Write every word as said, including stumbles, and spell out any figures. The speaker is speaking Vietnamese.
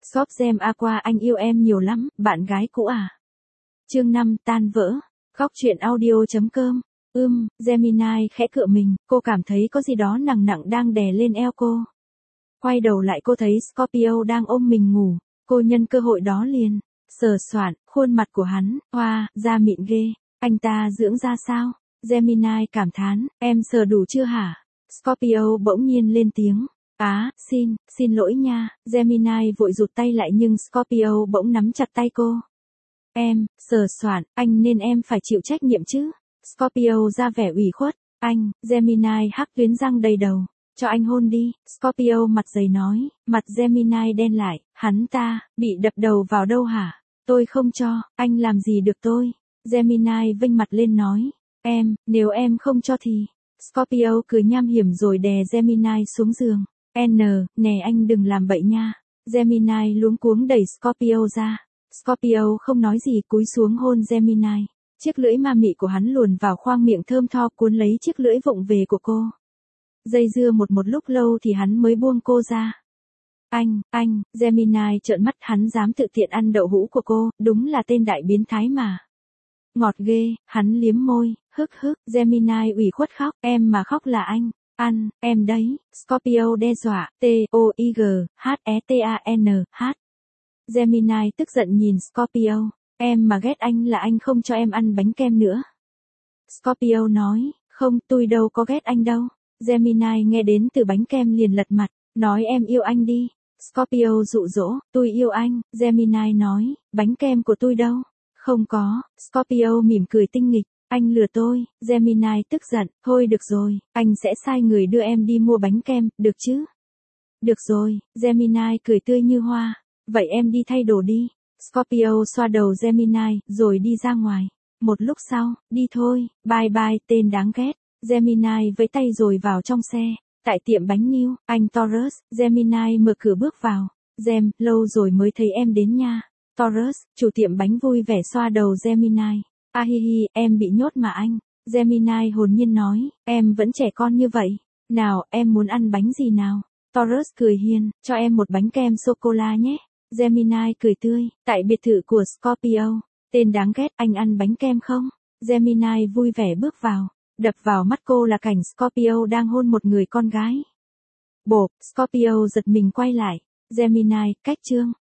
Shop Gem Aqua anh yêu em nhiều lắm, bạn gái cũ à? Chương năm tan vỡ. Khóc chuyện audio chấm com. Ưm, Gemini khẽ cựa mình, cô cảm thấy có gì đó nặng nặng đang đè lên eo cô. Quay đầu lại cô thấy Scorpio đang ôm mình ngủ, cô nhân cơ hội đó liền sờ soạn khuôn mặt của hắn, oa, da mịn ghê, anh ta dưỡng da sao? Gemini cảm thán, em sờ đủ chưa hả? Scorpio bỗng nhiên lên tiếng. Á, xin, xin lỗi nha, Gemini vội rụt tay lại nhưng Scorpio bỗng nắm chặt tay cô. Em, sờ soạn, anh nên em phải chịu trách nhiệm chứ. Scorpio ra vẻ ủy khuất, anh, Gemini hắc tuyến răng đầy đầu, cho anh hôn đi. Scorpio mặt dày nói, mặt Gemini đen lại, hắn ta, bị đập đầu vào đâu hả? Tôi không cho, anh làm gì được tôi. Gemini vênh mặt lên nói, em, nếu em không cho thì. Scorpio cười nham hiểm rồi đè Gemini xuống giường. N, nè anh đừng làm bậy nha. Gemini luống cuống đẩy Scorpio ra. Scorpio không nói gì cúi xuống hôn Gemini. Chiếc lưỡi ma mị của hắn luồn vào khoang miệng thơm tho cuốn lấy chiếc lưỡi vụng về của cô. Dây dưa một một lúc lâu thì hắn mới buông cô ra. Anh, anh, Gemini trợn mắt, hắn dám tự tiện ăn đậu hũ của cô, đúng là tên đại biến thái mà. Ngọt ghê, hắn liếm môi, hức hức, Gemini ủy khuất khóc, em mà khóc là anh. Ăn, em đấy, Scorpio đe dọa, T O I G, H E T A N, H. Gemini tức giận nhìn Scorpio, em mà ghét anh là anh không cho em ăn bánh kem nữa. Scorpio nói, không, tôi đâu có ghét anh đâu. Gemini nghe đến từ bánh kem liền lật mặt, nói em yêu anh đi. Scorpio dụ dỗ, tôi yêu anh. Gemini nói, bánh kem của tôi đâu? Không có. Scorpio mỉm cười tinh nghịch. Anh lừa tôi. Gemini tức giận, thôi được rồi, anh sẽ sai người đưa em đi mua bánh kem, được chứ? Được rồi, Gemini cười tươi như hoa. Vậy em đi thay đồ đi. Scorpio xoa đầu Gemini, rồi đi ra ngoài. Một lúc sau, đi thôi, bye bye tên đáng ghét. Gemini vẫy tay rồi vào trong xe. Tại tiệm bánh New, anh Taurus, Gemini mở cửa bước vào. Gem, lâu rồi mới thấy em đến nha. Taurus, chủ tiệm bánh vui vẻ xoa đầu Gemini. A hi hi, em bị nhốt mà anh. Gemini hồn nhiên nói, em vẫn trẻ con như vậy. Nào, em muốn ăn bánh gì nào? Taurus cười hiền, cho em một bánh kem sô-cô-la nhé. Gemini cười tươi, tại biệt thự của Scorpio. Tên đáng ghét, anh ăn bánh kem không? Gemini vui vẻ bước vào. Đập vào mắt cô là cảnh Scorpio đang hôn một người con gái. Bộp, Scorpio giật mình quay lại. Gemini, cách chương.